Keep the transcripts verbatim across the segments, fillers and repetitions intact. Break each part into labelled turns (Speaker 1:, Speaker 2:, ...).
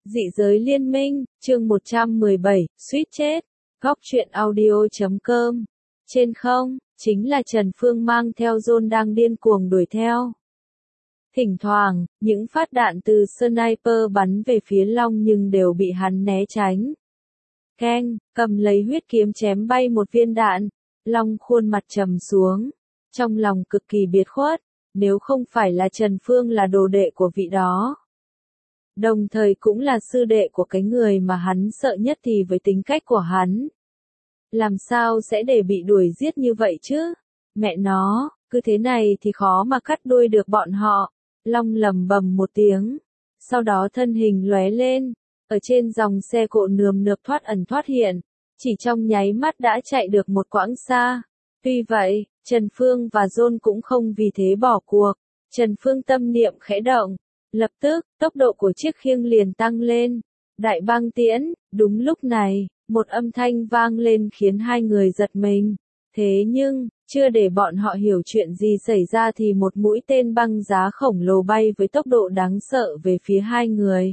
Speaker 1: Dị giới liên minh, chương một trăm mười bảy, suýt chết. Góc truyện audio chấm com. Trên không, chính là Trần Phương mang theo John đang điên cuồng đuổi theo. Thỉnh thoảng, những phát đạn từ sniper bắn về phía Long nhưng đều bị hắn né tránh. Keng, cầm lấy huyết kiếm chém bay một viên đạn. Long khuôn mặt trầm xuống. Trong lòng cực kỳ biệt khuất, nếu không phải là Trần Phương là đồ đệ của vị đó. Đồng thời cũng là sư đệ của cái người mà hắn sợ nhất thì với tính cách của hắn. Làm sao sẽ để bị đuổi giết như vậy chứ? Mẹ nó, cứ thế này thì khó mà cắt đuôi được bọn họ. Long lầm bầm một tiếng. Sau đó thân hình lóe lên. Ở trên dòng xe cộ nườm nượp thoát ẩn thoát hiện. Chỉ trong nháy mắt đã chạy được một quãng xa. Tuy vậy, Trần Phương và John cũng không vì thế bỏ cuộc. Trần Phương tâm niệm khẽ động. Lập tức, tốc độ của chiếc khiêng liền tăng lên. Đại băng tiễn, đúng lúc này, một âm thanh vang lên khiến hai người giật mình. Thế nhưng, chưa để bọn họ hiểu chuyện gì xảy ra thì một mũi tên băng giá khổng lồ bay với tốc độ đáng sợ về phía hai người.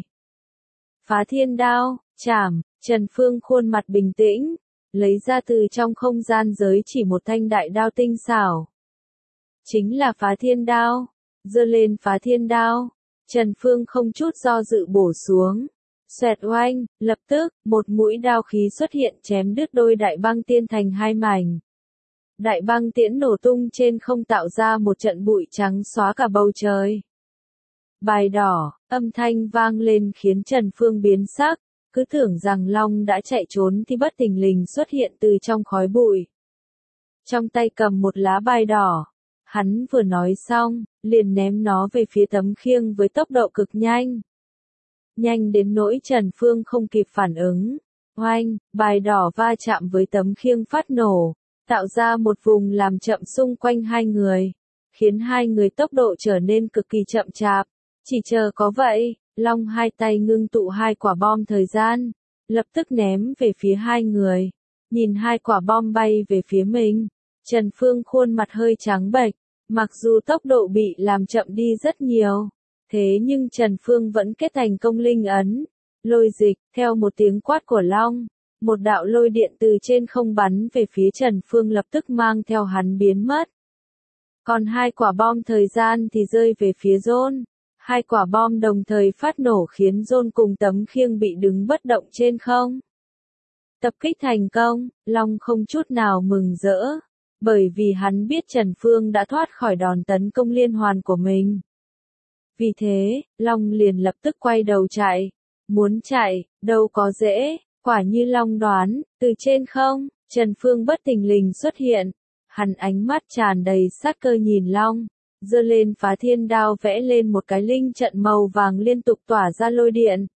Speaker 1: Phá thiên đao, chảm, Trần Phương khuôn mặt bình tĩnh, lấy ra từ trong không gian giới chỉ một thanh đại đao tinh xảo. Chính là phá thiên đao, giơ lên phá thiên đao. Trần Phương không chút do dự bổ xuống. Xoẹt oanh, lập tức, một mũi đao khí xuất hiện chém đứt đôi đại băng tiễn thành hai mảnh. Đại băng tiễn nổ tung trên không tạo ra một trận bụi trắng xóa cả bầu trời. Bài đỏ, âm thanh vang lên khiến Trần Phương biến sắc, cứ tưởng rằng Long đã chạy trốn thì bất thình lình xuất hiện từ trong khói bụi. Trong tay cầm một lá bài đỏ. Hắn vừa nói xong, liền ném nó về phía tấm khiêng với tốc độ cực nhanh. Nhanh đến nỗi Trần Phương không kịp phản ứng. Oanh, bài đỏ va chạm với tấm khiêng phát nổ, tạo ra một vùng làm chậm xung quanh hai người, khiến hai người tốc độ trở nên cực kỳ chậm chạp. Chỉ chờ có vậy, Long hai tay ngưng tụ hai quả bom thời gian, lập tức ném về phía hai người. Nhìn hai quả bom bay về phía mình, Trần Phương khuôn mặt hơi trắng bệch. Mặc dù tốc độ bị làm chậm đi rất nhiều, thế nhưng Trần Phương vẫn kết thành công linh ấn. Lôi dịch, theo một tiếng quát của Long, một đạo lôi điện từ trên không bắn về phía Trần Phương lập tức mang theo hắn biến mất. Còn hai quả bom thời gian thì rơi về phía John. Hai quả bom đồng thời phát nổ khiến John cùng tấm khiêng bị đứng bất động trên không. Tập kích thành công, Long không chút nào mừng rỡ. Bởi vì hắn biết Trần Phương đã thoát khỏi đòn tấn công liên hoàn của mình. Vì thế, Long liền lập tức quay đầu chạy. Muốn chạy, đâu có dễ, quả như Long đoán, từ trên không, Trần Phương bất thình lình xuất hiện. Hắn ánh mắt tràn đầy sát cơ nhìn Long, giơ lên phá thiên đao vẽ lên một cái linh trận màu vàng liên tục tỏa ra lôi điện.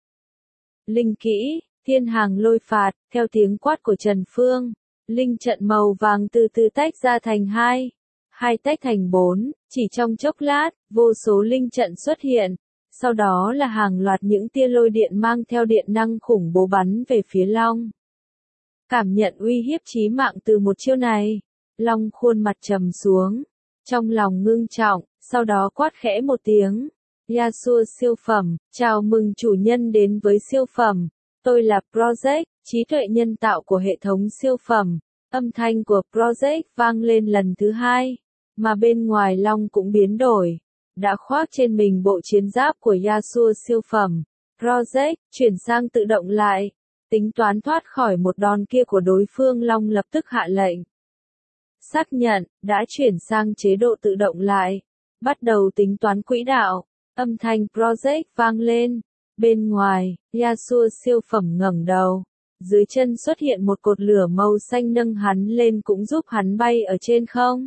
Speaker 1: Linh kỹ, thiên hàng lôi phạt, theo tiếng quát của Trần Phương. Linh trận màu vàng từ từ tách ra thành hai, hai tách thành bốn, chỉ trong chốc lát, vô số linh trận xuất hiện, sau đó là hàng loạt những tia lôi điện mang theo điện năng khủng bố bắn về phía Long. Cảm nhận uy hiếp chí mạng từ một chiêu này, Long khuôn mặt trầm xuống, trong lòng ngưng trọng, sau đó quát khẽ một tiếng. Yasuo siêu phẩm, chào mừng chủ nhân đến với siêu phẩm, tôi là Project. Trí tuệ nhân tạo của hệ thống siêu phẩm. Âm thanh của Project vang lên lần thứ hai, mà bên ngoài Long cũng biến đổi. Đã khoác trên mình bộ chiến giáp của Yasuo siêu phẩm. Project chuyển sang tự động lại. Tính toán thoát khỏi một đòn kia của đối phương, Long lập tức hạ lệnh. Xác nhận, đã chuyển sang chế độ tự động lại. Bắt đầu tính toán quỹ đạo. Âm thanh Project vang lên. Bên ngoài, Yasuo siêu phẩm ngẩng đầu. Dưới chân xuất hiện một cột lửa màu xanh nâng hắn lên cũng giúp hắn bay ở trên không.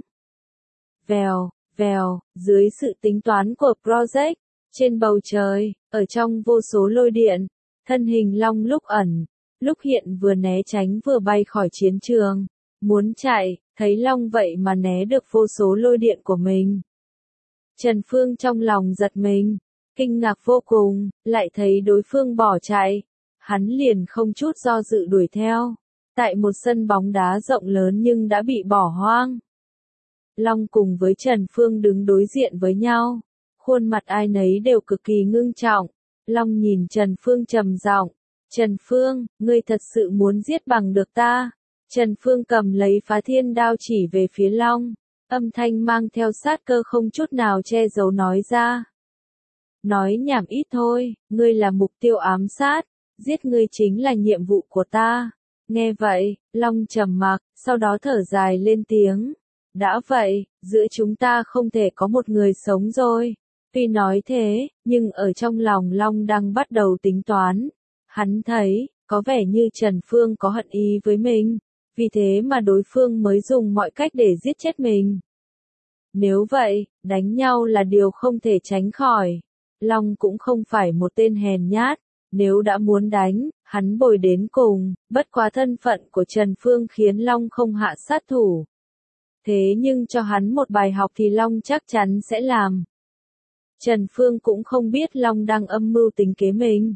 Speaker 1: Vèo, vèo, dưới sự tính toán của Project, trên bầu trời, ở trong vô số lôi điện, thân hình Long lúc ẩn, lúc hiện vừa né tránh vừa bay khỏi chiến trường. Muốn chạy, thấy Long vậy mà né được vô số lôi điện của mình. Trần Phương trong lòng giật mình, kinh ngạc vô cùng, lại thấy đối phương bỏ chạy. Hắn liền không chút do dự đuổi theo. Tại một sân bóng đá rộng lớn nhưng đã bị bỏ hoang. Long cùng với Trần Phương đứng đối diện với nhau. Khuôn mặt ai nấy đều cực kỳ ngưng trọng. Long nhìn Trần Phương trầm giọng, Trần Phương, ngươi thật sự muốn giết bằng được ta. Trần Phương cầm lấy phá thiên đao chỉ về phía Long, âm thanh mang theo sát cơ không chút nào che giấu nói ra. Nói nhảm ít thôi, ngươi là mục tiêu ám sát, giết ngươi chính là nhiệm vụ của ta. Nghe vậy, Long trầm mặc, sau đó thở dài lên tiếng. Đã vậy, giữa chúng ta không thể có một người sống rồi. Tuy nói thế, nhưng ở trong lòng Long đang bắt đầu tính toán. Hắn thấy, có vẻ như Trần Phương có hận ý với mình, vì thế mà đối phương mới dùng mọi cách để giết chết mình. Nếu vậy, đánh nhau là điều không thể tránh khỏi. Long cũng không phải một tên hèn nhát, nếu đã muốn đánh, hắn bồi đến cùng, bất quá thân phận của Trần Phương khiến Long không hạ sát thủ. Thế nhưng cho hắn một bài học thì Long chắc chắn sẽ làm. Trần Phương cũng không biết Long đang âm mưu tính kế mình.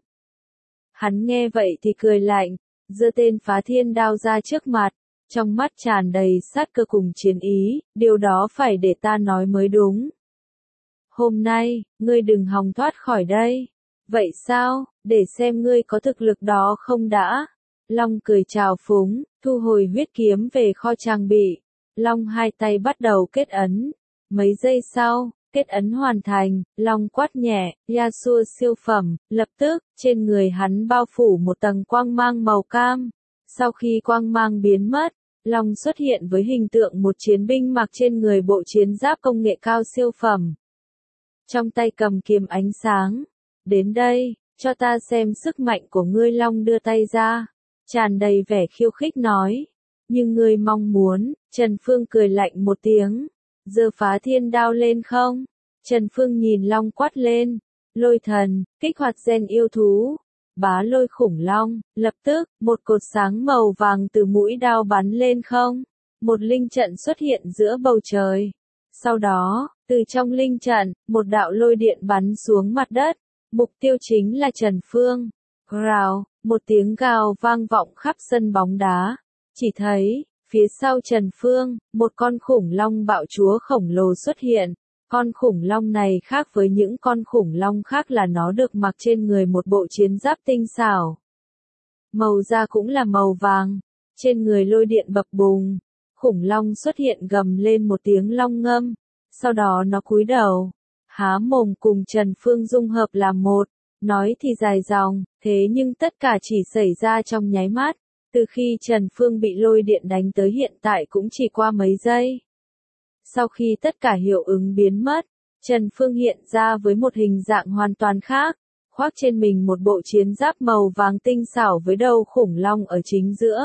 Speaker 1: Hắn nghe vậy thì cười lạnh, giơ tên phá thiên đao ra trước mặt, trong mắt tràn đầy sát cơ cùng chiến ý, điều đó phải để ta nói mới đúng. Hôm nay, ngươi đừng hòng thoát khỏi đây. Vậy sao, để xem ngươi có thực lực đó không đã. Long cười trào phúng, thu hồi huyết kiếm về kho trang bị. Long hai tay bắt đầu kết ấn. Mấy giây sau, kết ấn hoàn thành, Long quát nhẹ, Yasuo siêu phẩm, lập tức, trên người hắn bao phủ một tầng quang mang màu cam. Sau khi quang mang biến mất, Long xuất hiện với hình tượng một chiến binh mặc trên người bộ chiến giáp công nghệ cao siêu phẩm. Trong tay cầm kiếm ánh sáng. Đến đây, cho ta xem sức mạnh của ngươi. Long đưa tay ra, tràn đầy vẻ khiêu khích nói. Nhưng ngươi mong muốn, Trần Phương cười lạnh một tiếng. Giơ phá thiên đao lên không? Trần Phương nhìn Long quát lên. Lôi thần, kích hoạt gen yêu thú. Bá lôi khủng long, lập tức, một cột sáng màu vàng từ mũi đao bắn lên không. Một linh trận xuất hiện giữa bầu trời. Sau đó, từ trong linh trận, một đạo lôi điện bắn xuống mặt đất. Mục tiêu chính là Trần Phương. Gào, một tiếng gào vang vọng khắp sân bóng đá. Chỉ thấy, phía sau Trần Phương, một con khủng long bạo chúa khổng lồ xuất hiện. Con khủng long này khác với những con khủng long khác là nó được mặc trên người một bộ chiến giáp tinh xảo. Màu da cũng là màu vàng, trên người lôi điện bập bùng. Khủng long xuất hiện gầm lên một tiếng long ngâm, sau đó nó cúi đầu, há mồm cùng Trần Phương dung hợp làm một. Nói thì dài dòng, thế nhưng tất cả chỉ xảy ra trong nháy mắt. Từ khi Trần Phương bị lôi điện đánh tới hiện tại cũng chỉ qua mấy giây. Sau khi tất cả hiệu ứng biến mất, Trần Phương hiện ra với một hình dạng hoàn toàn khác, khoác trên mình một bộ chiến giáp màu vàng tinh xảo với đầu khủng long ở chính giữa.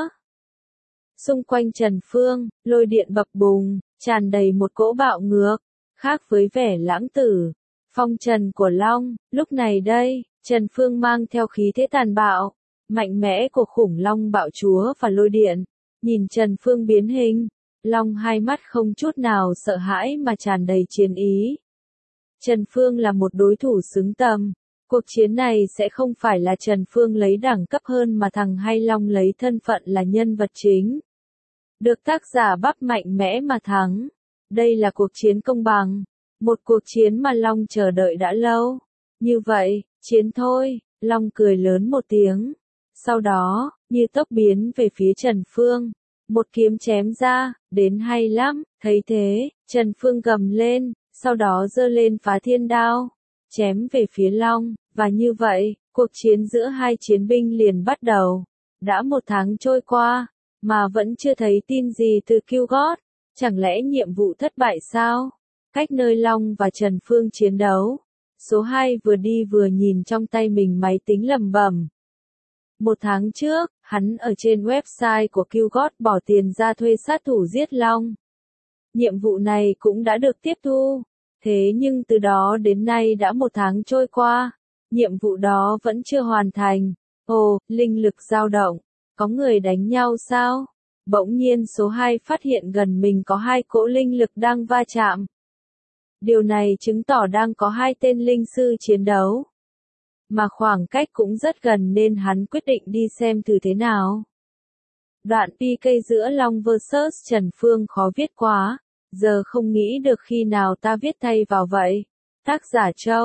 Speaker 1: Xung quanh Trần Phương, lôi điện bập bùng, tràn đầy một cỗ bạo ngược, khác với vẻ lãng tử, phong trần của Long. Lúc này đây, Trần Phương mang theo khí thế tàn bạo, mạnh mẽ của khủng long bạo chúa và lôi điện. Nhìn Trần Phương biến hình, Long hai mắt không chút nào sợ hãi mà tràn đầy chiến ý. Trần Phương là một đối thủ xứng tầm. Cuộc chiến này sẽ không phải là Trần Phương lấy đẳng cấp hơn mà thằng hay Long lấy thân phận là nhân vật chính. Được tác giả bắp mạnh mẽ mà thắng. Đây là cuộc chiến công bằng. Một cuộc chiến mà Long chờ đợi đã lâu. Như vậy, chiến thôi. Long cười lớn một tiếng. Sau đó, như tốc biến về phía Trần Phương. Một kiếm chém ra, đến hay lắm. Thấy thế, Trần Phương gầm lên, sau đó giơ lên phá thiên đao, chém về phía Long. Và như vậy, cuộc chiến giữa hai chiến binh liền bắt đầu. Đã một tháng trôi qua, mà vẫn chưa thấy tin gì từ Killghost. Chẳng lẽ nhiệm vụ thất bại sao? Cách nơi Long và Trần Phương chiến đấu, số hai vừa đi vừa nhìn trong tay mình máy tính lẩm bẩm. Một tháng trước, hắn ở trên website của Killghost bỏ tiền ra thuê sát thủ giết Long. Nhiệm vụ này cũng đã được tiếp thu. Thế nhưng từ đó đến nay đã một tháng trôi qua, nhiệm vụ đó vẫn chưa hoàn thành. Ồ, linh lực dao động. Có người đánh nhau sao? Bỗng nhiên số hai phát hiện gần mình có hai cỗ linh lực đang va chạm. Điều này chứng tỏ đang có hai tên linh sư chiến đấu. Mà khoảng cách cũng rất gần nên hắn quyết định đi xem thử thế nào. Đoạn pê ca giữa Long versus Trần Phương khó viết quá. Giờ không nghĩ được khi nào ta viết thay vào vậy. Tác giả Châu,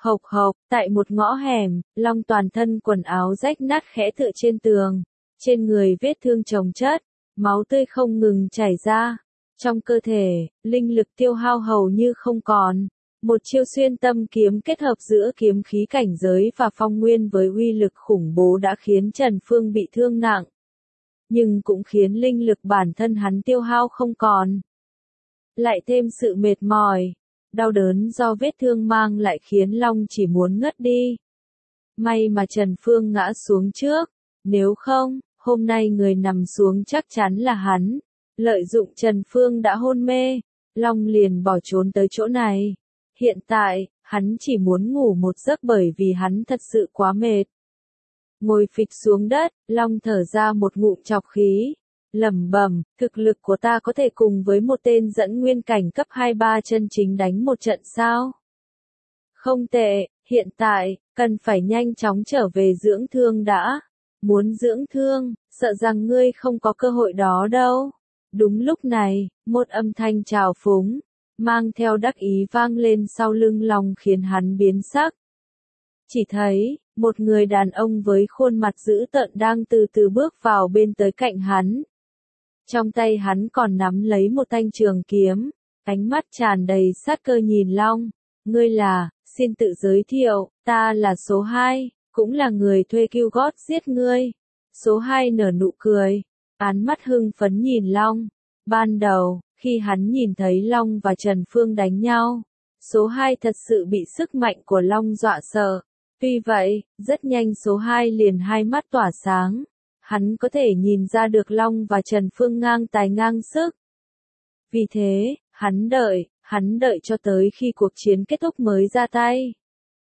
Speaker 1: Hộc hộc, tại một ngõ hẻm, Long toàn thân quần áo rách nát khẽ tựa trên tường. Trên người vết thương chồng chất, máu tươi không ngừng chảy ra. Trong cơ thể, linh lực tiêu hao hầu như không còn. Một chiêu xuyên tâm kiếm kết hợp giữa kiếm khí cảnh giới và phong nguyên với uy lực khủng bố đã khiến Trần Phương bị thương nặng. Nhưng cũng khiến linh lực bản thân hắn tiêu hao không còn. Lại thêm sự mệt mỏi, đau đớn do vết thương mang lại khiến Long chỉ muốn ngất đi. May mà Trần Phương ngã xuống trước, nếu không, hôm nay người nằm xuống chắc chắn là hắn. Lợi dụng Trần Phương đã hôn mê, Long liền bỏ trốn tới chỗ này. Hiện tại, hắn chỉ muốn ngủ một giấc bởi vì hắn thật sự quá mệt. Ngồi phịch xuống đất, Long thở ra một ngụm trọc khí. Lẩm bẩm, thực lực của ta có thể cùng với một tên dẫn nguyên cảnh cấp hai ba chân chính đánh một trận sao? Không tệ, hiện tại, cần phải nhanh chóng trở về dưỡng thương đã. Muốn dưỡng thương, sợ rằng ngươi không có cơ hội đó đâu. Đúng lúc này, một âm thanh trào phúng, mang theo đắc ý vang lên sau lưng Long khiến hắn biến sắc. Chỉ thấy, một người đàn ông với khuôn mặt dữ tợn đang từ từ bước vào bên tới cạnh hắn. Trong tay hắn còn nắm lấy một thanh trường kiếm, ánh mắt tràn đầy sát cơ nhìn Long. Ngươi là, xin tự giới thiệu, ta là số hai, cũng là người thuê Kiêu Gót giết ngươi. Số hai nở nụ cười, án mắt hưng phấn nhìn Long. Ban đầu, khi hắn nhìn thấy Long và Trần Phương đánh nhau, số hai thật sự bị sức mạnh của Long dọa sợ. Tuy vậy, rất nhanh số hai liền hai mắt tỏa sáng. Hắn có thể nhìn ra được Long và Trần Phương ngang tài ngang sức. Vì thế, hắn đợi, hắn đợi cho tới khi cuộc chiến kết thúc mới ra tay.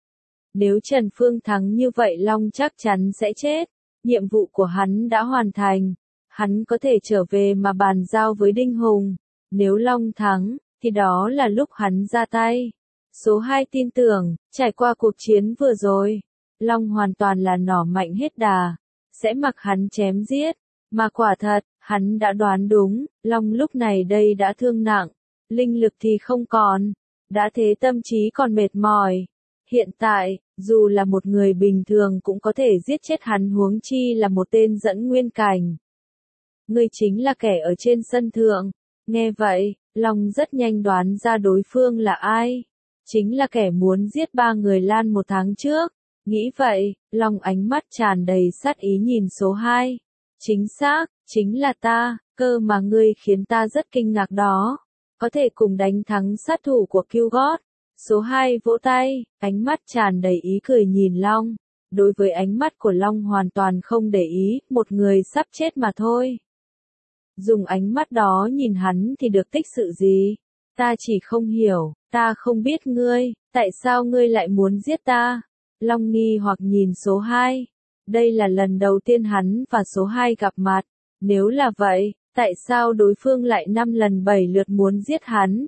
Speaker 1: Nếu Trần Phương thắng như vậy Long chắc chắn sẽ chết. Nhiệm vụ của hắn đã hoàn thành. Hắn có thể trở về mà bàn giao với Đinh Hùng. Nếu Long thắng, thì đó là lúc hắn ra tay. Số hai tin tưởng, trải qua cuộc chiến vừa rồi, Long hoàn toàn là nỏ mạnh hết đà, sẽ mặc hắn chém giết. Mà quả thật, hắn đã đoán đúng, Long lúc này đây đã thương nặng, linh lực thì không còn, đã thế tâm trí còn mệt mỏi. Hiện tại, dù là một người bình thường cũng có thể giết chết hắn huống chi là một tên dẫn nguyên cảnh. Ngươi chính là kẻ ở trên sân thượng. Nghe vậy, Long rất nhanh đoán ra đối phương là ai. Chính là kẻ muốn giết ba người Lan một tháng trước. Nghĩ vậy, Long ánh mắt tràn đầy sát ý nhìn số hai. Chính xác, chính là ta, cơ mà ngươi khiến ta rất kinh ngạc đó. Có thể cùng đánh thắng sát thủ của Kiêu Gót. Số hai vỗ tay, ánh mắt tràn đầy ý cười nhìn Long. Đối với ánh mắt của Long hoàn toàn không để ý, một người sắp chết mà thôi. Dùng ánh mắt đó nhìn hắn thì được tích sự gì? Ta chỉ không hiểu, ta không biết ngươi, tại sao ngươi lại muốn giết ta? Long nghi hoặc nhìn số hai. Đây là lần đầu tiên hắn và số hai gặp mặt. Nếu là vậy, tại sao đối phương lại năm lần bảy lượt muốn giết hắn?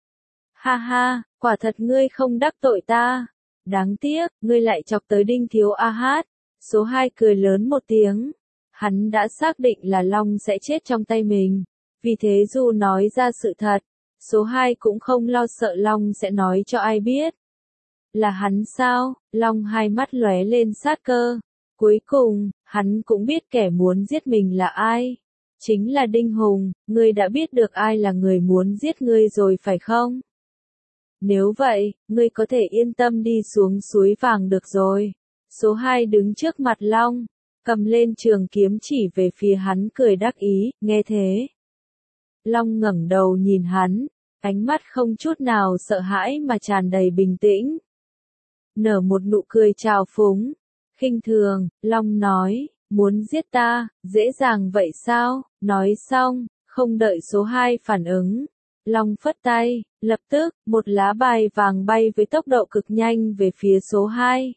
Speaker 1: Ha ha, quả thật ngươi không đắc tội ta. Đáng tiếc, ngươi lại chọc tới Đinh Thiếu A Hát. Số hai cười lớn một tiếng. Hắn đã xác định là Long sẽ chết trong tay mình. Vì thế dù nói ra sự thật, số hai cũng không lo sợ Long sẽ nói cho ai biết. Là hắn sao? Long hai mắt lóe lên sát cơ. Cuối cùng, hắn cũng biết kẻ muốn giết mình là ai. Chính là Đinh Hùng, ngươi đã biết được ai là người muốn giết ngươi rồi phải không? Nếu vậy, ngươi có thể yên tâm đi xuống suối vàng được rồi. Số hai đứng trước mặt Long, cầm lên trường kiếm chỉ về phía hắn cười đắc ý, nghe thế. Long ngẩng đầu nhìn hắn, ánh mắt không chút nào sợ hãi mà tràn đầy bình tĩnh. Nở một nụ cười trào phúng, khinh thường, Long nói, muốn giết ta, dễ dàng vậy sao? Nói xong, không đợi số hai phản ứng. Long phất tay, lập tức, một lá bài vàng bay với tốc độ cực nhanh về phía số hai.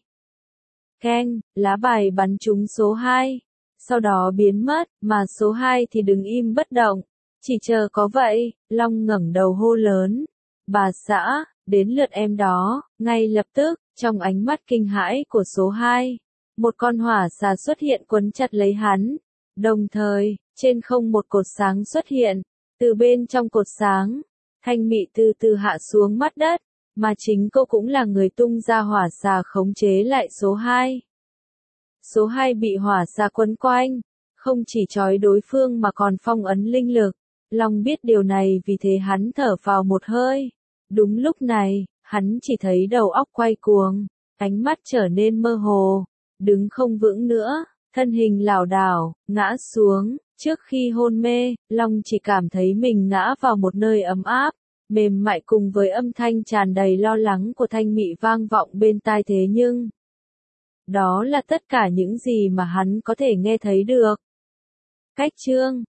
Speaker 1: Keng, lá bài bắn trúng số hai. Sau đó biến mất, mà số hai thì đứng im bất động. Chỉ chờ có vậy, Long ngẩng đầu hô lớn. Bà xã, đến lượt em đó, ngay lập tức, trong ánh mắt kinh hãi của số hai. Một con hỏa xà xuất hiện quấn chặt lấy hắn. Đồng thời, trên không một cột sáng xuất hiện. Từ bên trong cột sáng, thanh mị từ từ hạ xuống mắt đất. mà chính cô cũng là người tung ra hỏa xà khống chế lại số hai. Số hai bị hỏa xà quấn quanh, không chỉ trói đối phương mà còn phong ấn linh lực. Long biết điều này vì thế hắn thở vào một hơi. Đúng lúc này, hắn chỉ thấy đầu óc quay cuồng, ánh mắt trở nên mơ hồ, đứng không vững nữa, thân hình lảo đảo, ngã xuống. Trước khi hôn mê, Long chỉ cảm thấy mình ngã vào một nơi ấm áp, mềm mại cùng với âm thanh tràn đầy lo lắng của Thanh Mị vang vọng bên tai thế nhưng đó là tất cả những gì mà hắn có thể nghe thấy được. Cách chương